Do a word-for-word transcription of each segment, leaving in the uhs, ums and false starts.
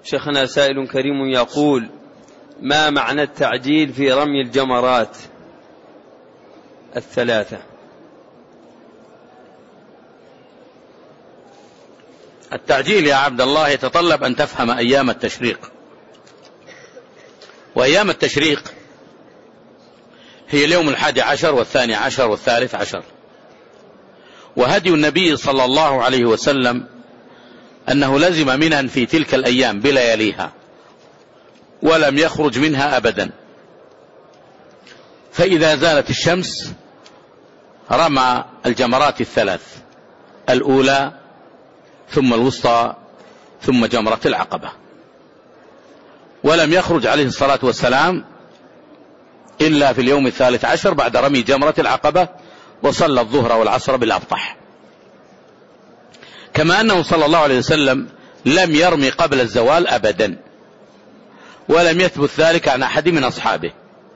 شيخنا سائل كريم يقول: ما معنى التعجيل في رمي الجمرات الثلاثة؟ التعجيل يا عبد الله يتطلب أن تفهم أيام التشريق، وأيام التشريق هي اليوم الحادي عشر والثاني عشر والثالث عشر. وهدي النبي صلى الله عليه وسلم أنه لزم منها في تلك الأيام بلياليها ولم يخرج منها أبدا، فإذا زالت الشمس رمى الجمرات الثلاث، الأولى ثم الوسطى ثم جمرة العقبة، ولم يخرج عليه الصلاة والسلام إلا في اليوم الثالث عشر بعد رمي جمرة العقبة، وصلى الظهر والعصر بالأبطح. كما أنه صلى الله عليه وسلم لم يرمي قبل الزوال أبدا، ولم يثبت ذلك عن أحد من أصحابه.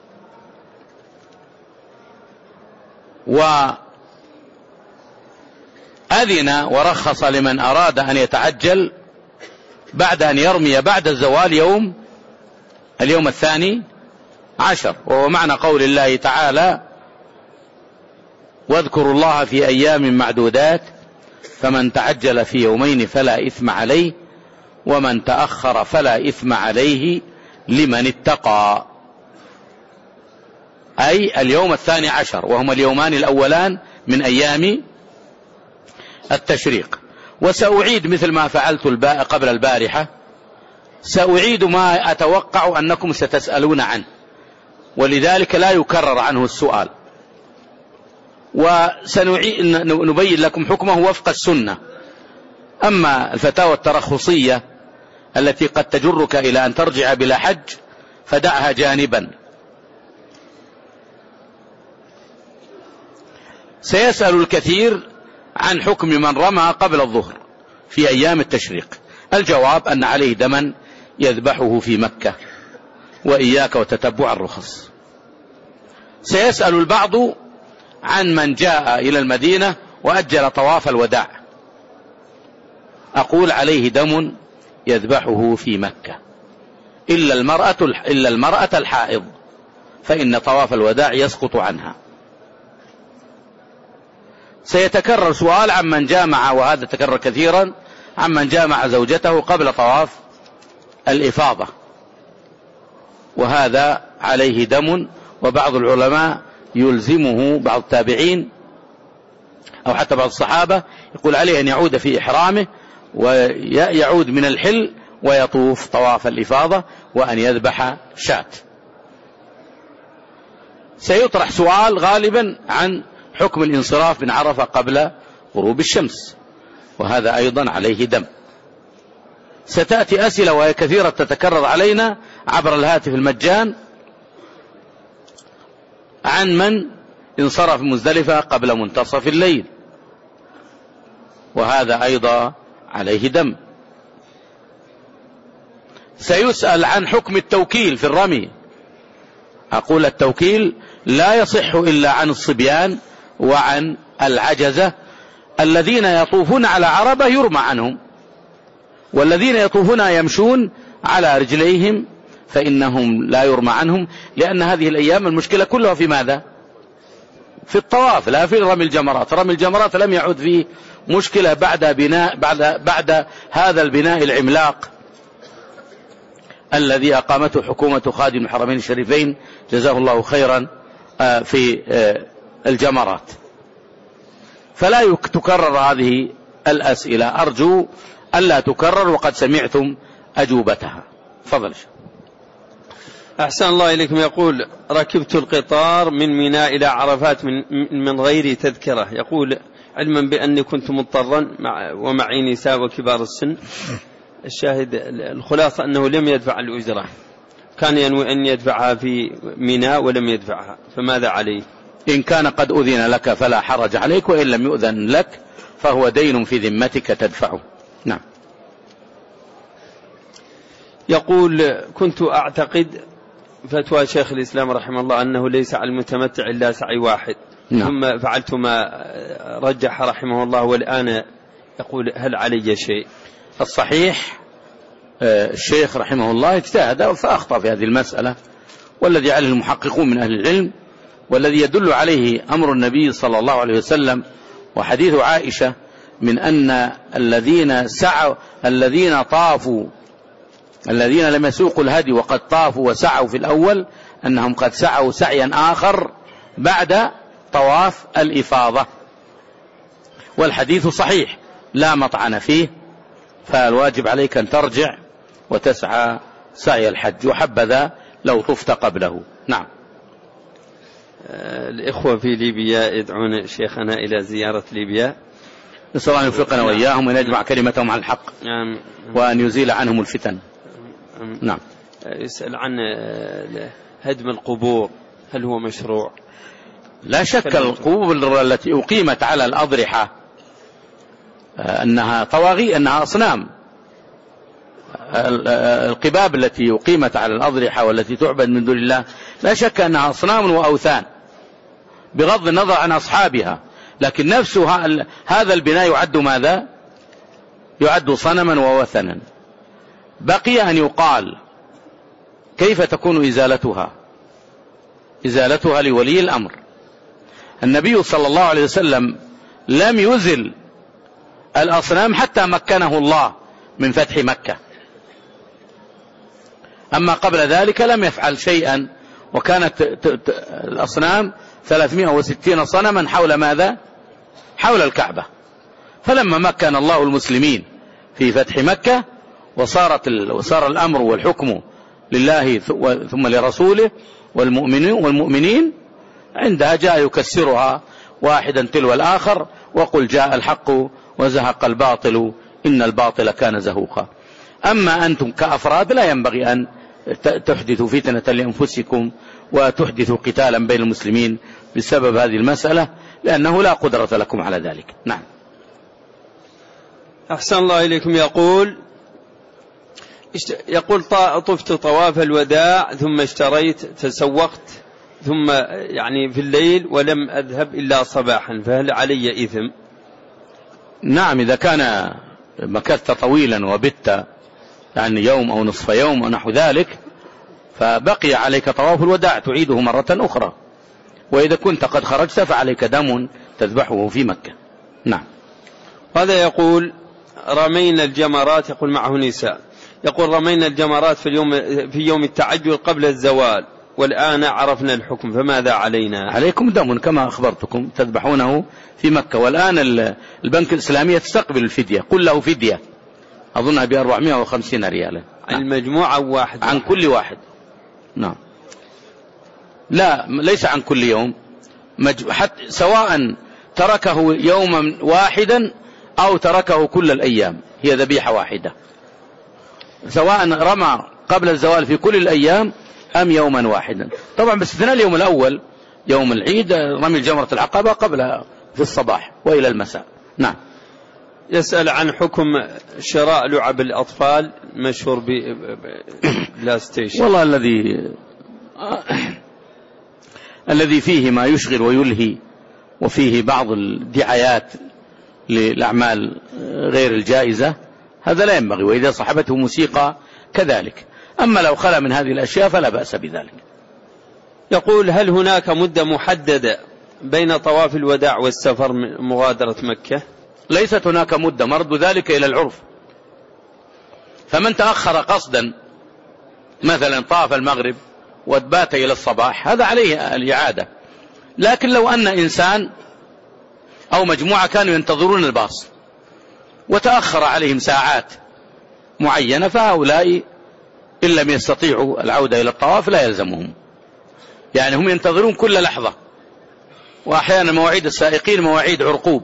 وأذن ورخص لمن أراد أن يتعجل بعد أن يرمي بعد الزوال يوم اليوم الثاني عشر، وهو معنى قول الله تعالى: واذكروا الله في أيام معدودات فمن تعجل في يومين فلا إثم عليه ومن تأخر فلا إثم عليه لمن اتقى. أي اليوم الثاني عشر، وهما اليومان الأولان من أيام التشريق. وسأعيد مثل ما فعلت قبل البارحة، سأعيد ما أتوقع أنكم ستسألون عنه، ولذلك لا يكرر عنه السؤال، وسنبين لكم حكمه وفق السنة. أما الفتاوى الترخصية التي قد تجرك إلى أن ترجع بلا حج فدعها جانبا. سيسأل الكثير عن حكم من رمى قبل الظهر في أيام التشريق. الجواب أن عليه دما يذبحه في مكة، وإياك وتتبع الرخص. سيسأل البعض عن من جاء إلى المدينة وأجل طواف الوداع. أقول عليه دم يذبحه في مكة إلا المرأة, إلا المرأة الحائض، فإن طواف الوداع يسقط عنها. سيتكرر سؤال عن من جامع، وهذا تكرر كثيرا، عن من جامع زوجته قبل طواف الإفاضة، وهذا عليه دم. وبعض العلماء يلزمه، بعض التابعين أو حتى بعض الصحابة، يقول عليه أن يعود في إحرامه ويعود من الحل ويطوف طواف الإفاضة وأن يذبح شاة. سيطرح سؤال غالبا عن حكم الانصراف من عرفة قبل غروب الشمس، وهذا أيضا عليه دم. ستأتي أسئلة وهي كثيرة تتكرر علينا عبر الهاتف المجان عن من انصرف مزدلفة قبل منتصف الليل، وهذا أيضا عليه دم. سيسأل عن حكم التوكيل في الرمي. أقول التوكيل لا يصح إلا عن الصبيان وعن العجزة الذين يطوفون على عربة يرمى عنهم، والذين يطوفون يمشون على رجليهم فإنهم لا يرمى عنهم، لأن هذه الأيام المشكلة كلها في ماذا؟ في الطواف، لا في رمي الجمرات. رمي الجمرات لم يعد فيه مشكلة بعد بناء بعد بعد هذا البناء العملاق الذي أقامته حكومة خادم الحرمين الشريفين جزاه الله خيرا في الجمرات. فلا تكرر هذه الأسئلة، أرجو ألا تكرر، وقد سمعتم أجوبتها. فضل. أحسن الله إليكم. يقول: ركبت القطار من ميناء إلى عرفات من, من غير تذكرة. يقول: علما بأني كنت مضطرا مع ومعي نساء وكبار السن. الشاهد الخلاصة أنه لم يدفع الأجرة، كان ينوي أن يدفعها في ميناء ولم يدفعها، فماذا عليه؟ إن كان قد أذن لك فلا حرج عليك، وإن لم يؤذن لك فهو دين في ذمتك تدفعه. نعم. يقول: كنت أعتقد فتوى شيخ الإسلام رحمه الله أنه ليس على المتمتع إلا سعي واحد. نعم. ثم فعلت ما رجح رحمه الله، والآن يقول: هل علي شيء؟ الصحيح الشيخ رحمه الله اجتهد فأخطأ في هذه المسألة، والذي عليه المحققون من أهل العلم، والذي يدل عليه أمر النبي صلى الله عليه وسلم وحديث عائشة من أن الذين سعوا الذين طافوا الذين لم يسوقوا الهدي وقد طافوا وسعوا في الأول أنهم قد سعوا سعيا آخر بعد طواف الإفاضة، والحديث صحيح لا مطعن فيه، فالواجب عليك أن ترجع وتسعى سعي الحج، وحبذا لو طفت قبله. نعم. الإخوة في ليبيا يدعون شيخنا إلى زيارة ليبيا، نسأل الله أن يوفقنا وإياهم وأن يجمع كلمتهم على الحق وأن يزيل عنهم الفتن. نعم. يسأل عن هدم القبور، هل هو مشروع؟ لا شك القبور التي أقيمت على الأضرحة أنها طواغي، أنها أصنام. القباب التي أقيمت على الأضرحة والتي تعبد من دون الله لا شك أنها أصنام وأوثان بغض النظر عن أصحابها، لكن نفسها هذا البناء يعد ماذا؟ يعد صنما ووثنا. بقي أن يقال كيف تكون إزالتها؟ إزالتها لولي الأمر. النبي صلى الله عليه وسلم لم يزل الأصنام حتى مكنه الله من فتح مكة، أما قبل ذلك لم يفعل شيئا، وكانت الأصنام ثلاثمائة وستين صنما حول ماذا؟ حول الكعبة. فلما مكن الله المسلمين في فتح مكة وصارت وصار الأمر والحكم لله ثم لرسوله والمؤمنين والمؤمنين عندها جاء يكسرها واحدا تلو الآخر، وقل جاء الحق وزهق الباطل إن الباطل كان زهوقا. أما أنتم كأفراد لا ينبغي أن تحدثوا فتنة لأنفسكم وتحدثوا قتالا بين المسلمين بسبب هذه المسألة، لأنه لا قدرة لكم على ذلك. نعم. أحسن الله إليكم. يقول يقول طفت طواف الوداع ثم اشتريت تسوقت ثم يعني في الليل ولم أذهب إلا صباحا، فهل علي إثم؟ نعم، إذا كان مكثت طويلا وبت يعني يوم أو نصف يوم أو نحو ذلك فبقي عليك طواف الوداع تعيده مرة أخرى، وإذا كنت قد خرجت فعليك دم تذبحه في مكة. نعم. هذا يقول رمينا الجمرات، يقول معه نساء، يقول رمينا الجمرات في اليوم في يوم التعجل قبل الزوال، والآن عرفنا الحكم، فماذا علينا؟ عليكم دم كما أخبرتكم تذبحونه في مكة، والآن البنك الإسلامية تستقبل الفدية، قل له فدية أظنها بأربعمائة وخمسين ريالا عن المجموعة واحد عن كل واحد. نعم. لا ليس عن كل يوم، حتى سواء تركه يوما واحدا أو تركه كل الأيام هي ذبيحة واحدة، سواء رمى قبل الزوال في كل الأيام أم يوما واحدا. طبعا باستثناء اليوم الأول يوم العيد رمي الجمرة العقبة قبل في الصباح وإلى المساء. نعم. يسأل عن حكم شراء لعب الأطفال مشهور بلاي ستيشن. والله الذي الذي فيه ما يشغل ويلهي وفيه بعض الدعايات للأعمال غير الجائزة هذا لا ينبغي، وإذا صحبته موسيقى كذلك. أما لو خلا من هذه الأشياء فلا بأس بذلك. يقول هل هناك مدة محددة بين طواف الوداع والسفر من مغادرة مكة؟ ليست هناك مدة، مرد ذلك إلى العرف. فمن تأخر قصدا مثلا طاف المغرب واتبات إلى الصباح هذا عليه الإعادة، لكن لو أن إنسان أو مجموعة كانوا ينتظرون الباص وتأخر عليهم ساعات معينة فهؤلاء إن لم يستطيعوا العودة إلى الطواف لا يلزمهم، يعني هم ينتظرون كل لحظة، وأحيانا مواعيد السائقين مواعيد عرقوب،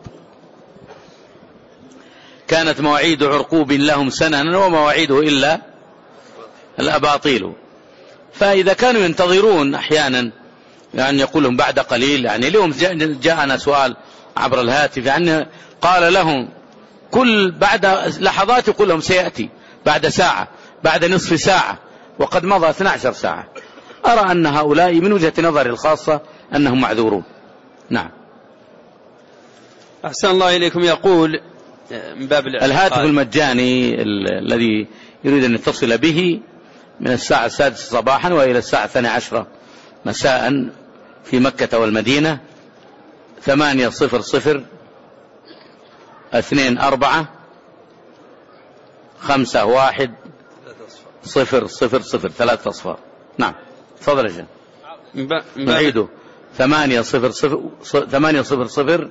كانت مواعيد عرقوب لهم سننا ومواعيده إلا الأباطيل. فإذا كانوا ينتظرون أحيانا يعني يقولون بعد قليل، يعني اليوم جاءنا سؤال عبر الهاتف يعني قال لهم كل بعد لحظات يقول لهم سيأتي بعد ساعة بعد نصف ساعة وقد مضى اثنتي عشرة ساعة. أرى أن هؤلاء من وجهة نظري الخاصة أنهم معذورون. نعم. أحسن الله إليكم. يقول من باب الهاتف المجاني الذي يريد أن يتصل به من الساعة السادسة صباحا وإلى الساعة الثانية عشرة مساء في مكة والمدينة ثمانية صفر صفر اثنين أربعة خمسة واحد صفر صفر صفر ثلاثة أصفار. نعم تفضل يا جن. نعيده ثمانية صفر صفر ثمانية صفر صفر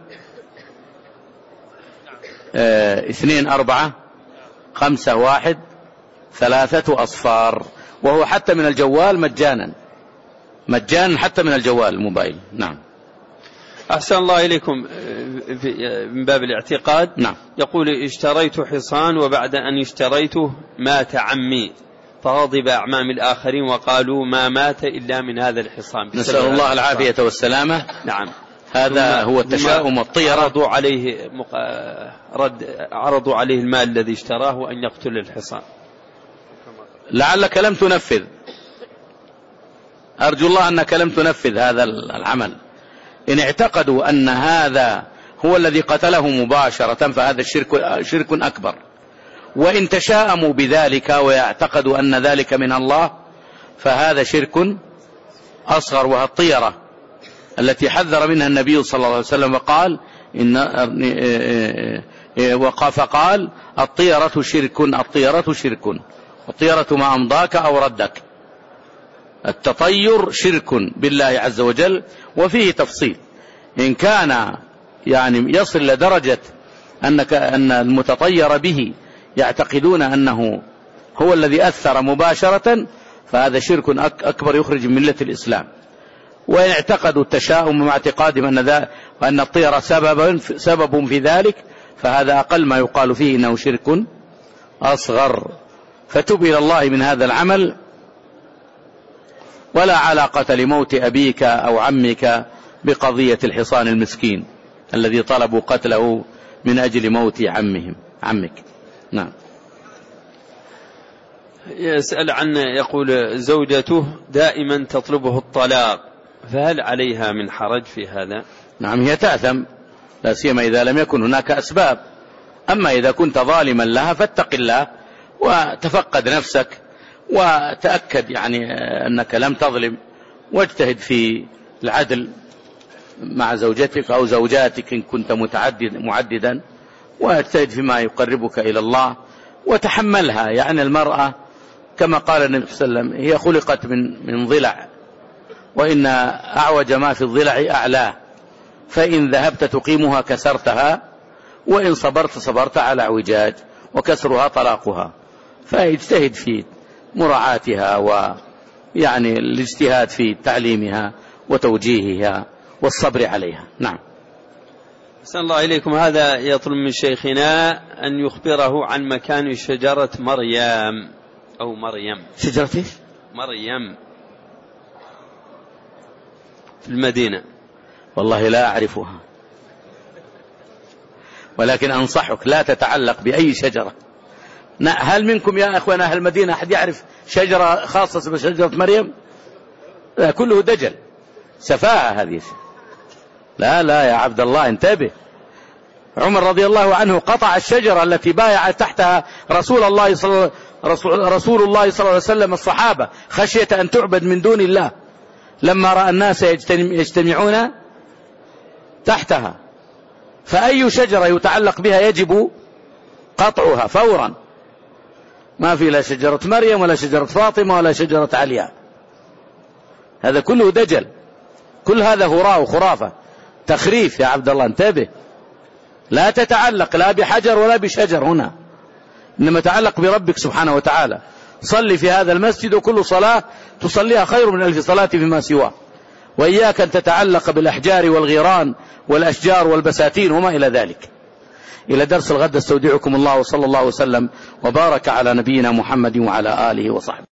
اثنين أربعة خمسة واحد ثلاثة أصفار، وهو حتى من الجوال مجانا مجانا حتى من الجوال الموبايل. نعم. أحسن الله إليكم. من باب الاعتقاد. نعم. يقول اشتريت حصان وبعد أن اشتريته مات عمي فغضب أعمام الآخرين وقالوا ما مات إلا من هذا الحصان. نسأل الله العافية والسلامة. نعم. هذا هو التشاؤم والطيرة. عرضوا عليه مق... رد... عرضوا عليه المال الذي اشتراه وأن يقتل الحصان. لعلك لم تنفذ، أرجو الله أنك لم تنفذ هذا العمل. إن اعتقدوا أن هذا هو الذي قتله مباشرة فهذا الشرك شرك أكبر، وإن تشاءموا بذلك ويعتقدوا أن ذلك من الله فهذا شرك أصغر، وهي الطيرة التي حذر منها النبي صلى الله عليه وسلم وقال إن فقال الطيرة شرك الطيرة شرك الطيرة ما أمضاك أو ردك. التطير شرك بالله عز وجل، وفيه تفصيل. إن كان يعني يصل لدرجة أنك أن المتطير به يعتقدون أنه هو الذي أثر مباشرة فهذا شرك أكبر يخرج من ملة الإسلام. وإن اعتقدوا التشاؤم مع اعتقادهم أن ذا وأن الطيرة سبب سبب في ذلك فهذا أقل ما يقال فيه إنه شرك أصغر. فتب إلى الله من هذا العمل، ولا علاقة لموت أبيك أو عمك بقضية الحصان المسكين الذي طلبوا قتله من أجل موت عمهم عمك. نعم. يسأل عن يقول زوجته دائما تطلبه الطلاق، فهل عليها من حرج في هذا؟ نعم هي تأثم، لا سيما إذا لم يكن هناك أسباب. أما إذا كنت ظالما لها فاتق الله وتفقد نفسك وتأكد يعني أنك لم تظلم، واجتهد في العدل مع زوجتك أو زوجاتك إن كنت متعدد معددا، واجتهد فيما يقربك إلى الله وتحملها. يعني المرأة كما قال النبي صلى الله عليه وسلم هي خلقت من من ضلع، وإن أعوج ما في الضلع أعلاه، فإن ذهبت تقيمها كسرتها، وإن صبرت صبرت على اعوجاج، وكسرها طلاقها. فاجتهد في مراعاتها ويعني الاجتهاد في تعليمها وتوجيهها والصبر عليها. نعم. أحسن الله إليكم. هذا يطلب من شيخنا أن يخبره عن مكان شجرة مريم أو مريم. شجرة إيش؟ مريم في المدينة. والله لا أعرفها، ولكن أنصحك لا تتعلق بأي شجرة. هل منكم يا أخوان أهل المدينة أحد يعرف شجرة خاصة بشجرة مريم؟ لا، كله دجل، سفاهة هذه. لا لا يا عبد الله انتبه. عمر رضي الله عنه قطع الشجرة التي بايع تحتها رسول الله صلى رسول, رسول الله صلى الله عليه وسلم الصحابة خشية أن تعبد من دون الله، لما رأى الناس يجتمعون تحتها. فأي شجرة يتعلق بها يجب قطعها فورا، ما في لا شجرة مريم ولا شجرة فاطمة ولا شجرة علياء، هذا كله دجل، كل هذا هراء وخرافة تخريف يا عبد الله انتبه. لا تتعلق لا بحجر ولا بشجر هنا، إنما تعلق بربك سبحانه وتعالى. صلي في هذا المسجد وكل صلاة تصليها خير من ألف صلاة فيما سواه، وإياك أن تتعلق بالأحجار والغيران والأشجار والبساتين وما إلى ذلك. إلى درس الغد استودعكم الله، وصلى الله وسلم وبارك على نبينا محمد وعلى آله وصحبه.